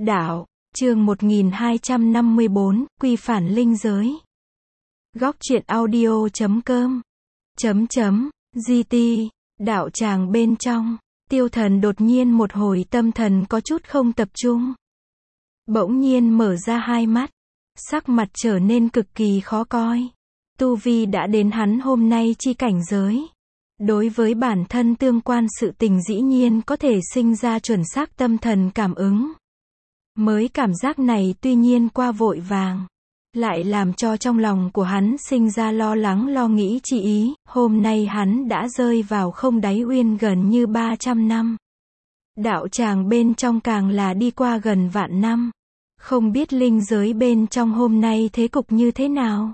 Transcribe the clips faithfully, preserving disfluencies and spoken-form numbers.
Đạo, chương một nghìn hai trăm năm mươi bốn, quy phản linh giới. Góc truyện audio chấm com. Chấm chấm, giê tê, đạo tràng bên trong, Tiêu Thần đột nhiên một hồi tâm thần có chút không tập trung. Bỗng nhiên mở ra hai mắt, sắc mặt trở nên cực kỳ khó coi. Tu vi đã đến hắn hôm nay chi cảnh giới. Đối với bản thân tương quan sự tình dĩ nhiên có thể sinh ra chuẩn xác tâm thần cảm ứng. Mới cảm giác này tuy nhiên qua vội vàng, lại làm cho trong lòng của hắn sinh ra lo lắng lo nghĩ chi ý, hôm nay hắn đã rơi vào không đáy uyên gần như ba trăm năm. Đạo tràng bên trong càng là đi qua gần vạn năm. Không biết linh giới bên trong hôm nay thế cục như thế nào.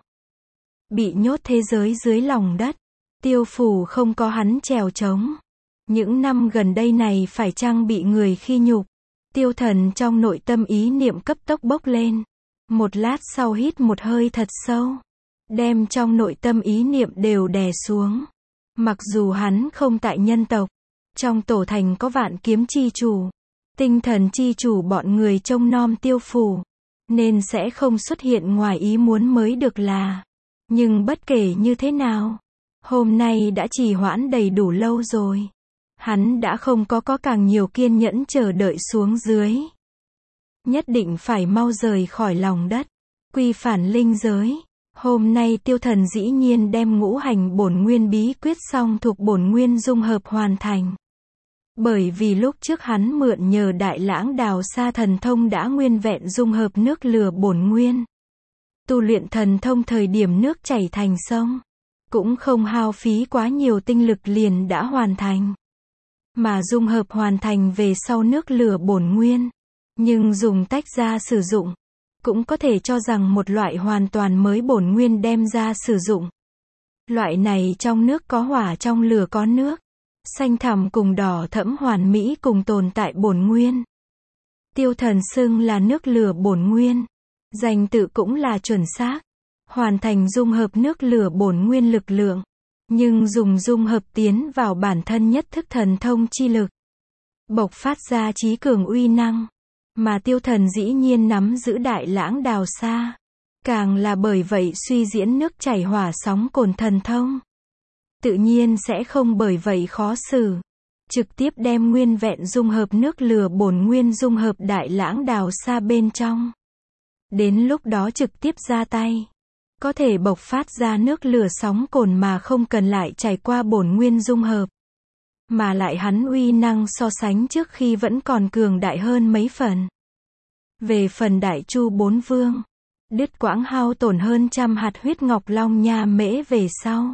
Bị nhốt thế giới dưới lòng đất, Tiêu Phủ không có hắn trèo trống. Những năm gần đây này phải chăng bị người khi nhục. Tiêu Thần trong nội tâm ý niệm cấp tốc bốc lên. Một lát sau hít một hơi thật sâu, đem trong nội tâm ý niệm đều đè xuống. Mặc dù hắn không tại nhân tộc, trong tổ thành có vạn kiếm chi chủ, tinh thần chi chủ bọn người trông nom Tiêu Phủ, nên sẽ không xuất hiện ngoài ý muốn mới được là. Nhưng bất kể như thế nào, hôm nay đã trì hoãn đầy đủ lâu rồi. Hắn đã không có có càng nhiều kiên nhẫn chờ đợi xuống dưới. Nhất định phải mau rời khỏi lòng đất. Quy phản linh giới. Hôm nay Tiêu Thần dĩ nhiên đem ngũ hành bổn nguyên bí quyết xong thuộc bổn nguyên dung hợp hoàn thành. Bởi vì lúc trước hắn mượn nhờ đại lãng đào sa thần thông đã nguyên vẹn dung hợp nước lửa bổn nguyên. Tu luyện thần thông thời điểm nước chảy thành sông, cũng không hao phí quá nhiều tinh lực liền đã hoàn thành. Mà dung hợp hoàn thành về sau nước lửa bổn nguyên, nhưng dùng tách ra sử dụng, cũng có thể cho rằng một loại hoàn toàn mới bổn nguyên đem ra sử dụng. Loại này trong nước có hỏa trong lửa có nước, xanh thẳm cùng đỏ thẫm hoàn mỹ cùng tồn tại bổn nguyên. Tiêu Thần xưng là nước lửa bổn nguyên, danh tự cũng là chuẩn xác, hoàn thành dung hợp nước lửa bổn nguyên lực lượng. Nhưng dùng dung hợp tiến vào bản thân nhất thức thần thông chi lực, bộc phát ra trí cường uy năng, mà Tiêu Thần dĩ nhiên nắm giữ đại lãng đào sa, càng là bởi vậy suy diễn nước chảy hỏa sóng cồn thần thông. Tự nhiên sẽ không bởi vậy khó xử, trực tiếp đem nguyên vẹn dung hợp nước lửa bổn nguyên dung hợp đại lãng đào sa bên trong. Đến lúc đó trực tiếp ra tay, có thể bộc phát ra nước lửa sóng cồn mà không cần lại trải qua bổn nguyên dung hợp. Mà lại hắn uy năng so sánh trước khi vẫn còn cường đại hơn mấy phần. Về phần Đại Chu Bốn Vương, đứt quãng hao tổn hơn trăm hạt huyết ngọc long nha mễ về sau,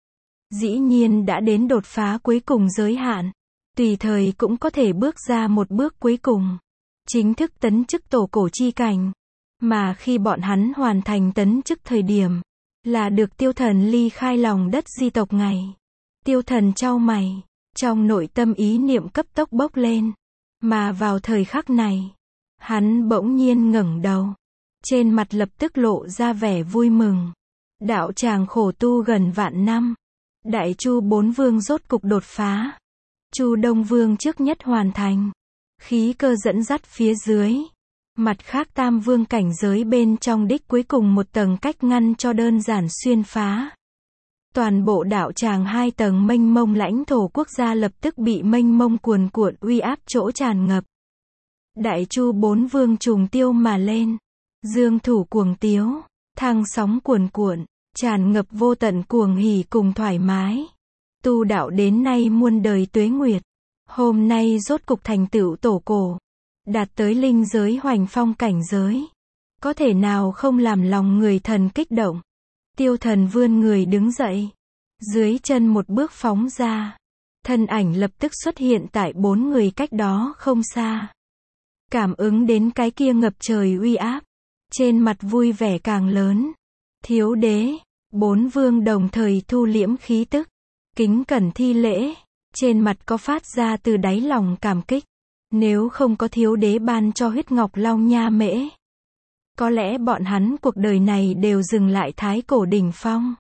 dĩ nhiên đã đến đột phá cuối cùng giới hạn, tùy thời cũng có thể bước ra một bước cuối cùng, chính thức tấn chức tổ cổ chi cảnh. Mà khi bọn hắn hoàn thành tấn chức thời điểm, là được Tiêu Thần ly khai lòng đất di tộc ngày. Tiêu Thần chau mày, trong nội tâm ý niệm cấp tốc bốc lên. Mà vào thời khắc này, hắn bỗng nhiên ngẩng đầu, trên mặt lập tức lộ ra vẻ vui mừng. Đạo tràng khổ tu gần vạn năm, Đại Chu Bốn Vương rốt cục đột phá. Chu Đông Vương trước nhất hoàn thành, khí cơ dẫn dắt phía dưới. Mặt khác Tam Vương cảnh giới bên trong đích cuối cùng một tầng cách ngăn cho đơn giản xuyên phá. Toàn bộ đạo tràng hai tầng mênh mông lãnh thổ quốc gia lập tức bị mênh mông cuồn cuộn uy áp chỗ tràn ngập. Đại Chu Bốn Vương trùng tiêu mà lên, dương thủ cuồng tiếu, thăng sóng cuồn cuộn, tràn ngập vô tận cuồng hỉ cùng thoải mái. Tu đạo đến nay muôn đời tuế nguyệt, hôm nay rốt cục thành tựu tổ cổ, đạt tới linh giới hoành phong cảnh giới, có thể nào không làm lòng người thần kích động. Tiêu Thần vươn người đứng dậy, dưới chân một bước phóng ra, thân ảnh lập tức xuất hiện tại bốn người cách đó không xa. Cảm ứng đến cái kia ngập trời uy áp, trên mặt vui vẻ càng lớn. Thiếu đế, bốn vương đồng thời thu liễm khí tức, kính cẩn thi lễ, trên mặt có phát ra từ đáy lòng cảm kích. Nếu không có thiếu đế ban cho huyết ngọc long nha mễ, có lẽ bọn hắn cuộc đời này đều dừng lại thái cổ đỉnh phong.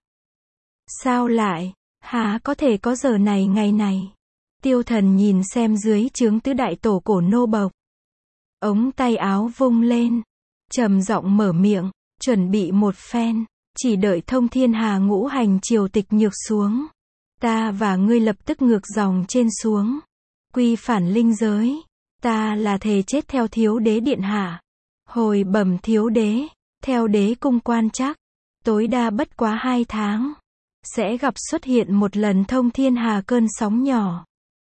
Sao lại, há có thể có giờ này ngày này. Tiêu Thần nhìn xem dưới trướng tứ đại tổ cổ nô bộc, ống tay áo vung lên, trầm giọng mở miệng, chuẩn bị một phen, chỉ đợi Thông Thiên Hà ngũ hành triều tịch nhược xuống, ta và ngươi lập tức ngược dòng trên xuống, quy phản linh giới, ta là thề chết theo thiếu đế điện hạ. Hồi bẩm thiếu đế, theo đế cung quan trắc, tối đa bất quá hai tháng, sẽ gặp xuất hiện một lần Thông Thiên Hà cơn sóng nhỏ.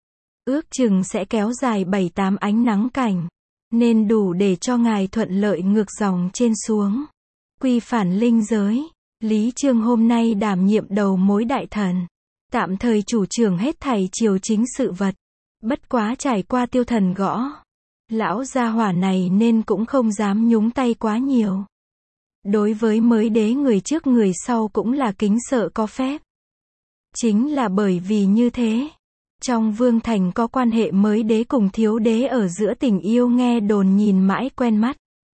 Ước chừng sẽ kéo dài bảy tám ánh nắng cảnh, nên đủ để cho ngài thuận lợi ngược dòng trên xuống. Quy phản linh giới, Lý Chương hôm nay đảm nhiệm đầu mối đại thần, tạm thời chủ trưởng hết thảy triều chính sự vật. Bất quá trải qua Tiêu Thần gõ, lão gia hỏa này nên cũng không dám nhúng tay quá nhiều. Đối với mới đế người trước người sau cũng là kính sợ có phép. Chính là bởi vì như thế, trong vương thành có quan hệ mới đế cùng thiếu đế ở giữa tình yêu nghe đồn nhìn mãi quen mắt.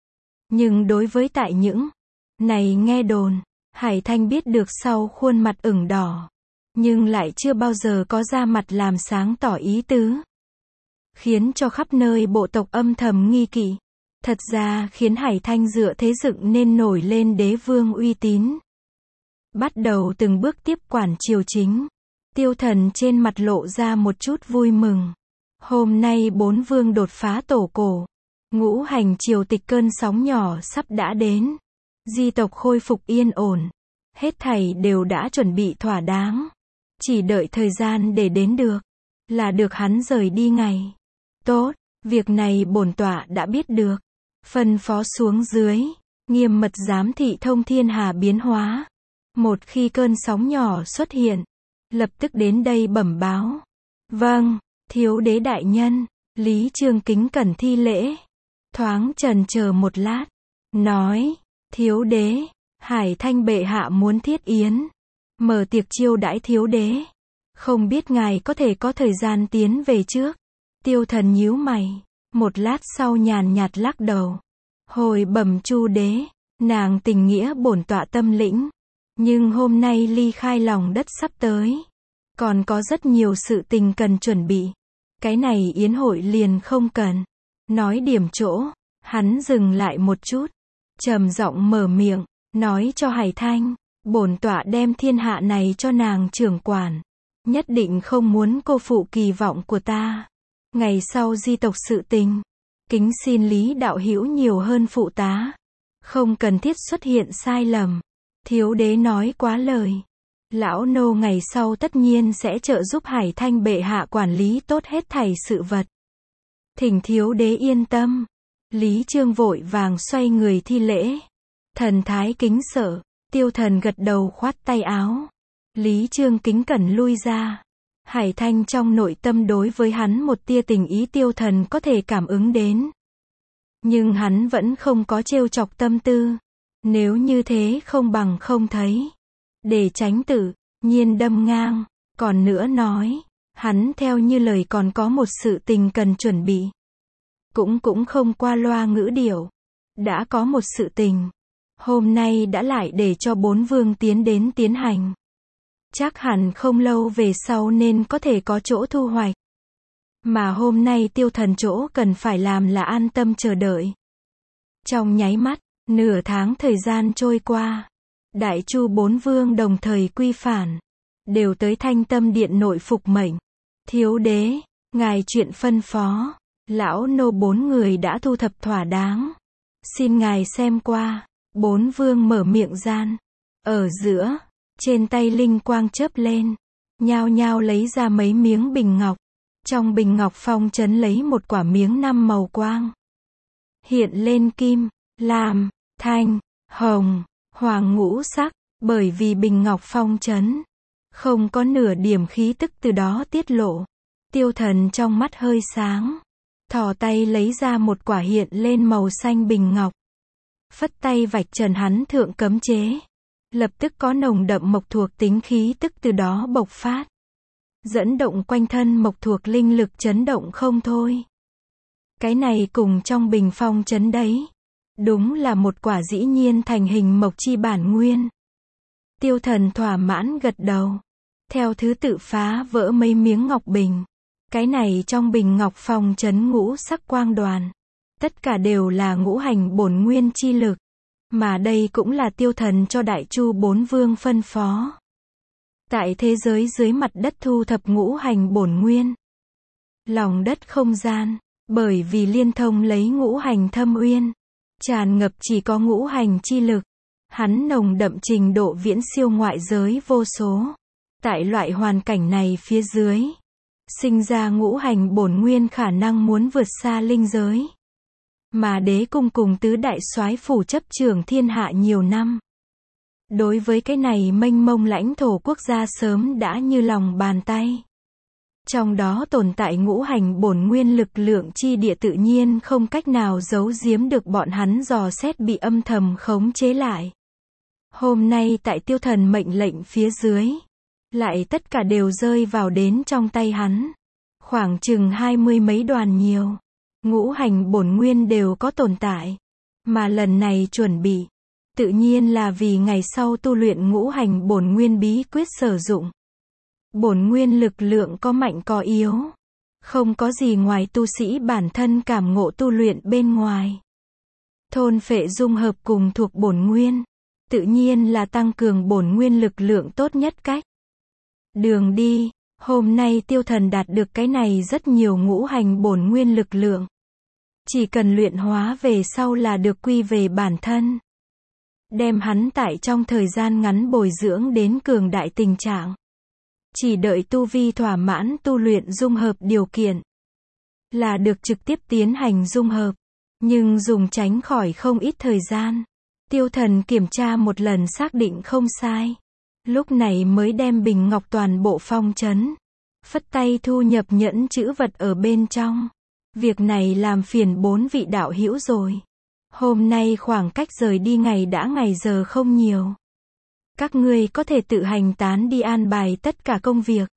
Nhưng đối với tại những này nghe đồn, Hải Thanh biết được sau khuôn mặt ửng đỏ, nhưng lại chưa bao giờ có ra mặt làm sáng tỏ ý tứ, khiến cho khắp nơi bộ tộc âm thầm nghi kỵ. Thật ra khiến Hải Thanh dựa thế dựng nên nổi lên đế vương uy tín, bắt đầu từng bước tiếp quản triều chính. Tiêu Thần trên mặt lộ ra một chút vui mừng. Hôm nay bốn vương đột phá tổ cổ, ngũ hành triều tịch cơn sóng nhỏ sắp đã đến, di tộc khôi phục yên ổn, hết thảy đều đã chuẩn bị thỏa đáng, chỉ đợi thời gian để đến được, là được hắn rời đi ngày. Tốt, việc này bổn tọa đã biết được, phân phó xuống dưới, nghiêm mật giám thị Thông Thiên Hà biến hóa. Một khi cơn sóng nhỏ xuất hiện, lập tức đến đây bẩm báo. Vâng, thiếu đế đại nhân. Lý Chương kính cẩn thi lễ, thoáng chần chờ một lát, nói, thiếu đế, Hải Thanh bệ hạ muốn thiết yến, mở tiệc chiêu đãi thiếu đế, không biết ngài có thể có thời gian tiến về trước. Tiêu Thần nhíu mày, một lát sau nhàn nhạt lắc đầu. Hồi bẩm Chu đế, nàng tình nghĩa bổn tọa tâm lĩnh, nhưng hôm nay ly khai lòng đất sắp tới, còn có rất nhiều sự tình cần chuẩn bị. Cái này yến hội liền không cần. Nói điểm chỗ, hắn dừng lại một chút, trầm giọng mở miệng, nói cho Hải Thanh, bổn tọa đem thiên hạ này cho nàng trưởng quản, nhất định không muốn cô phụ kỳ vọng của ta. Ngày sau di tộc sự tình, kính xin Lý đạo hữu nhiều hơn phụ tá, không cần thiết xuất hiện sai lầm. Thiếu đế nói quá lời, lão nô ngày sau tất nhiên sẽ trợ giúp Hải Thanh bệ hạ quản lý tốt hết thảy sự vật. Thỉnh thiếu đế yên tâm. Lý Chương vội vàng xoay người thi lễ, thần thái kính sợ. Tiêu Thần gật đầu khoát tay áo. Lý Chương kính cẩn lui ra. Hải Thanh trong nội tâm đối với hắn một tia tình ý Tiêu Thần có thể cảm ứng đến, nhưng hắn vẫn không có trêu chọc tâm tư. Nếu như thế không bằng không thấy, để tránh tự nhiên đâm ngang. Còn nữa nói, hắn theo như lời còn có một sự tình cần chuẩn bị, cũng cũng không qua loa ngữ điệu. Đã có một sự tình, hôm nay đã lại để cho bốn vương tiến đến tiến hành, chắc hẳn không lâu về sau nên có thể có chỗ thu hoạch. Mà hôm nay Tiêu Thần chỗ cần phải làm là an tâm chờ đợi. Trong nháy mắt, nửa tháng thời gian trôi qua, Đại Chu bốn vương đồng thời quy phản, đều tới Thanh Tâm Điện nội phục mệnh. Thiếu đế, ngài chuyện phân phó, lão nô bốn người đã thu thập thỏa đáng, xin ngài xem qua. Bốn vương mở miệng gian, ở giữa, trên tay linh quang chớp lên, nhao nhao lấy ra mấy miếng bình ngọc. Trong bình ngọc phong trấn lấy một quả miếng năm màu quang, hiện lên kim, lam, thanh, hồng, hoàng ngũ sắc. Bởi vì bình ngọc phong trấn, không có nửa điểm khí tức từ đó tiết lộ. Tiêu Thần trong mắt hơi sáng, thò tay lấy ra một quả hiện lên màu xanh bình ngọc, phất tay vạch trần hắn thượng cấm chế, lập tức có nồng đậm mộc thuộc tính khí tức từ đó bộc phát, dẫn động quanh thân mộc thuộc linh lực chấn động không thôi. Cái này cùng trong bình phong trấn đấy, đúng là một quả dĩ nhiên thành hình mộc chi bản nguyên. Tiêu Thần thỏa mãn gật đầu, theo thứ tự phá vỡ mấy miếng ngọc bình. Cái này trong bình ngọc phong trấn ngũ sắc quang đoàn, tất cả đều là ngũ hành bổn nguyên chi lực. Mà đây cũng là Tiêu Thần cho Đại Chu bốn vương phân phó. Tại thế giới dưới mặt đất thu thập ngũ hành bổn nguyên. Lòng đất không gian, bởi vì liên thông lấy ngũ hành thâm uyên, tràn ngập chỉ có ngũ hành chi lực. Hắn nồng đậm trình độ viễn siêu ngoại giới vô số. Tại loại hoàn cảnh này phía dưới, sinh ra ngũ hành bổn nguyên khả năng muốn vượt xa linh giới. Mà đế cung cùng tứ đại soái phủ chấp trưởng thiên hạ nhiều năm. Đối với cái này mênh mông lãnh thổ quốc gia sớm đã như lòng bàn tay. Trong đó tồn tại ngũ hành bổn nguyên lực lượng chi địa tự nhiên không cách nào giấu giếm được bọn hắn dò xét bị âm thầm khống chế lại. Hôm nay tại Tiêu Thần mệnh lệnh phía dưới, lại tất cả đều rơi vào đến trong tay hắn. Khoảng chừng hai mươi mấy đoàn nhiều. Ngũ hành bổn nguyên đều có tồn tại. Mà lần này chuẩn bị, tự nhiên là vì ngày sau tu luyện ngũ hành bổn nguyên bí quyết sử dụng. Bổn nguyên lực lượng có mạnh có yếu. Không có gì ngoài tu sĩ bản thân cảm ngộ tu luyện bên ngoài. Thôn phệ dung hợp cùng thuộc bổn nguyên. Tự nhiên là tăng cường bổn nguyên lực lượng tốt nhất cách. Đường đi, hôm nay Tiêu Thần đạt được cái này rất nhiều ngũ hành bổn nguyên lực lượng. Chỉ cần luyện hóa về sau là được quy về bản thân. Đem hắn tại trong thời gian ngắn bồi dưỡng đến cường đại tình trạng. Chỉ đợi tu vi thỏa mãn tu luyện dung hợp điều kiện. Là được trực tiếp tiến hành dung hợp. Nhưng dùng tránh khỏi không ít thời gian. Tiêu Thần kiểm tra một lần xác định không sai. Lúc này mới đem bình ngọc toàn bộ phong trấn. Phất tay thu nhập nhẫn chữ vật ở bên trong. Việc này làm phiền bốn vị đạo hữu rồi. Hôm nay khoảng cách rời đi ngày đã ngày giờ không nhiều. Các ngươi có thể tự hành tán đi an bài tất cả công việc.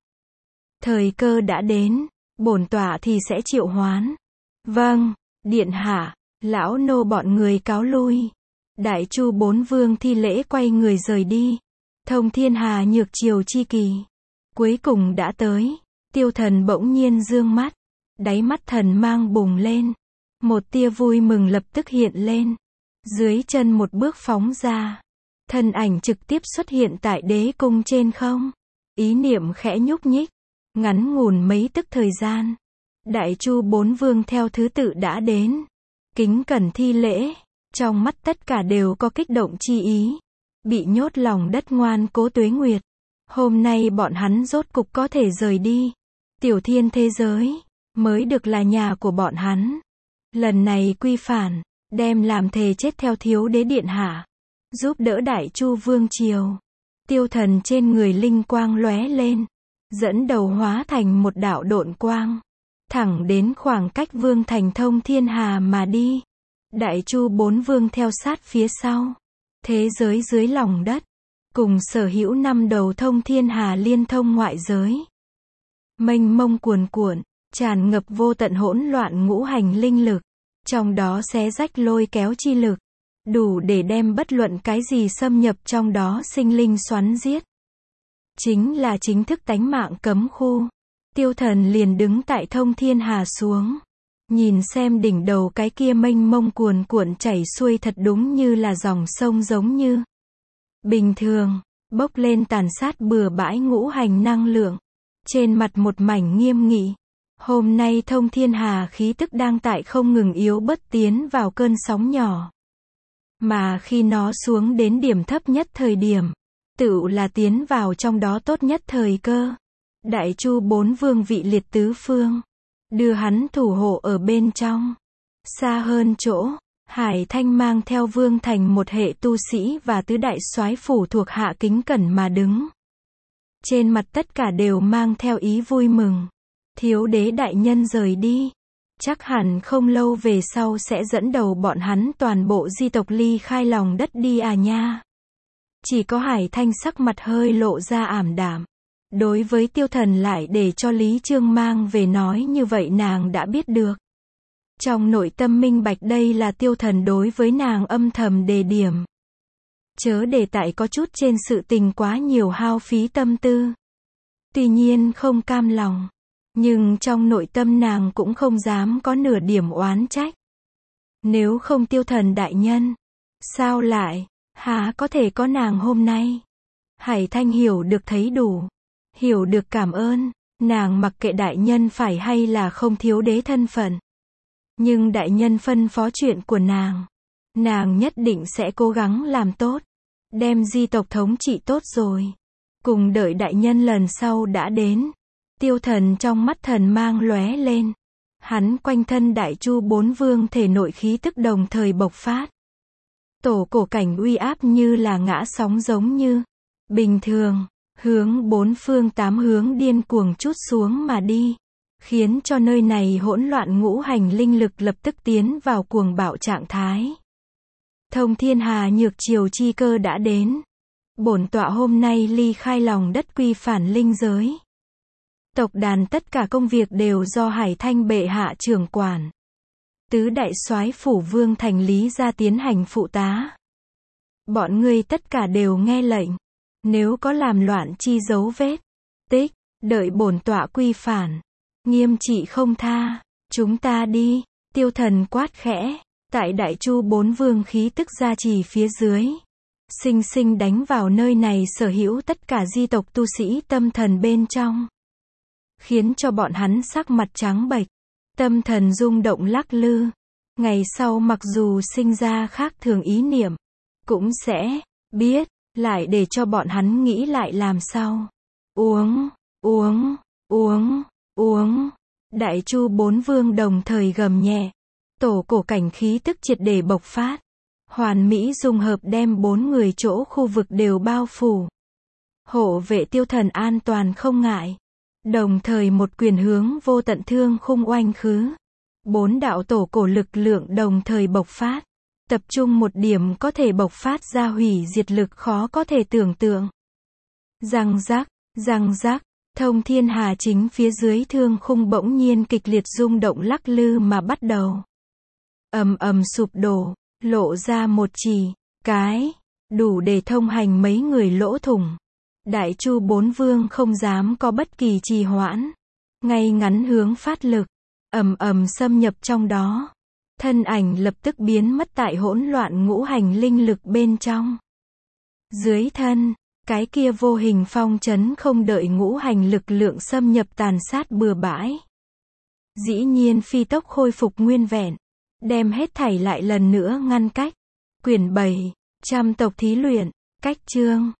Thời cơ đã đến, bổn tọa thì sẽ triệu hoán. Vâng, điện hạ, lão nô bọn người cáo lui. Đại Chu bốn vương thi lễ quay người rời đi. Thông Thiên Hà nhược triều chi kỳ. Cuối cùng đã tới. Tiêu Thần bỗng nhiên dương mắt. Đáy mắt thần mang bùng lên. Một tia vui mừng lập tức hiện lên. Dưới chân một bước phóng ra. Thân ảnh trực tiếp xuất hiện tại đế cung trên không. Ý niệm khẽ nhúc nhích. Ngắn ngủn mấy tức thời gian. Đại Chu bốn vương theo thứ tự đã đến. Kính cẩn thi lễ. Trong mắt tất cả đều có kích động chi ý. Bị nhốt lòng đất ngoan cố Tuế Nguyệt. Hôm nay bọn hắn rốt cục có thể rời đi. Tiểu thiên thế giới, mới được là nhà của bọn hắn. Lần này quy phản, đem làm thề chết theo thiếu đế điện hạ. Giúp đỡ Đại Chu vương triều. Tiêu Thần trên người linh quang lóe lên. Dẫn đầu hóa thành một đạo độn quang. Thẳng đến khoảng cách vương thành Thông Thiên Hà mà đi. Đại Chu bốn vương theo sát phía sau. Thế giới dưới lòng đất. Cùng sở hữu năm đầu Thông Thiên Hà liên thông ngoại giới. Mênh mông cuồn cuộn, tràn ngập vô tận hỗn loạn ngũ hành linh lực. Trong đó xé rách lôi kéo chi lực. Đủ để đem bất luận cái gì xâm nhập trong đó sinh linh xoắn giết. Chính là chính thức tánh mạng cấm khu. Tiêu Thần liền đứng tại Thông Thiên Hà xuống. Nhìn xem đỉnh đầu cái kia mênh mông cuồn cuộn chảy xuôi thật đúng như là dòng sông giống như. Bình thường, bốc lên tàn sát bừa bãi ngũ hành năng lượng. Trên mặt một mảnh nghiêm nghị. Hôm nay Thông Thiên Hà khí tức đang tại không ngừng yếu bớt tiến vào cơn sóng nhỏ. Mà khi nó xuống đến điểm thấp nhất thời điểm, tựu là tiến vào trong đó tốt nhất thời cơ. Đại Chu bốn vương vị liệt tứ phương. Đưa hắn thủ hộ ở bên trong. Xa hơn chỗ, Hải Thanh mang theo vương thành một hệ tu sĩ và tứ đại soái phủ thuộc hạ kính cẩn mà đứng. Trên mặt tất cả đều mang theo ý vui mừng. Thiếu đế đại nhân rời đi. Chắc hẳn không lâu về sau sẽ dẫn đầu bọn hắn toàn bộ di tộc ly khai lòng đất đi à nha. Chỉ có Hải Thanh sắc mặt hơi lộ ra ảm đạm. Đối với Tiêu Thần lại để cho Lý Trương mang về nói như vậy nàng đã biết được. Trong nội tâm minh bạch đây là Tiêu Thần đối với nàng âm thầm đề điểm. Chớ để tại có chút trên sự tình quá nhiều hao phí tâm tư. Tuy nhiên không cam lòng. Nhưng trong nội tâm nàng cũng không dám có nửa điểm oán trách. Nếu không tiêu thần đại nhân, sao lại, há có thể có nàng hôm nay? Hải Thanh hiểu được thấy đủ, hiểu được cảm ơn, nàng mặc kệ đại nhân phải hay là không thiếu đế thân phận. Nhưng đại nhân phân phó chuyện của nàng, nàng nhất định sẽ cố gắng làm tốt, đem di tộc thống trị tốt rồi. Cùng đợi đại nhân lần sau đã đến. Tiêu thần trong mắt thần mang lóe lên. Hắn quanh thân đại chu bốn vương thể nội khí tức đồng thời bộc phát. Tổ cổ cảnh uy áp như là ngã sóng giống như bình thường, hướng bốn phương tám hướng điên cuồng trút xuống mà đi, khiến cho nơi này hỗn loạn ngũ hành linh lực lập tức tiến vào cuồng bạo trạng thái. Thông thiên hà nhược triều chi cơ đã đến. Bổn tọa hôm nay ly khai lòng đất quy phản linh giới. Tộc đàn tất cả công việc đều do Hải Thanh bệ hạ trưởng quản. Tứ đại soái phủ vương thành lý ra tiến hành phụ tá. Bọn ngươi tất cả đều nghe lệnh. Nếu có làm loạn chi dấu vết, tích, đợi bổn tọa quy phản. Nghiêm trị không tha. Chúng ta đi. Tiêu thần quát khẽ. Tại đại chu bốn vương khí tức gia trì phía dưới. Sinh sinh đánh vào nơi này sở hữu tất cả di tộc tu sĩ tâm thần bên trong. Khiến cho bọn hắn sắc mặt trắng bệch. Tâm thần rung động lắc lư. Ngày sau mặc dù sinh ra khác thường ý niệm, cũng sẽ biết, lại để cho bọn hắn nghĩ lại làm sao. Uống, uống, uống, uống. Đại chu bốn vương đồng thời gầm nhẹ. Tổ cổ cảnh khí tức triệt để bộc phát. Hoàn mỹ dung hợp đem bốn người chỗ khu vực đều bao phủ. Hộ vệ tiêu thần an toàn không ngại. Đồng thời một quyền hướng vô tận thương khung oanh khứ. Bốn đạo tổ cổ lực lượng đồng thời bộc phát. Tập trung một điểm có thể bộc phát ra hủy diệt lực khó có thể tưởng tượng. Răng rắc, răng rắc, thông thiên hà chính phía dưới thương khung bỗng nhiên kịch liệt rung động lắc lư mà bắt đầu. Ầm ầm sụp đổ, lộ ra một chỉ, cái, đủ để thông hành mấy người lỗ thủng. Đại chu bốn vương không dám có bất kỳ trì hoãn. Ngay ngắn hướng phát lực, ầm ầm xâm nhập trong đó. Thân ảnh lập tức biến mất tại hỗn loạn ngũ hành linh lực bên trong. Dưới thân, cái kia vô hình phong trấn không đợi ngũ hành lực lượng xâm nhập tàn sát bừa bãi. Dĩ nhiên phi tốc khôi phục nguyên vẹn. Đem hết thảy lại lần nữa ngăn cách. Quyển bảy, trăm tộc thí luyện, cách chương.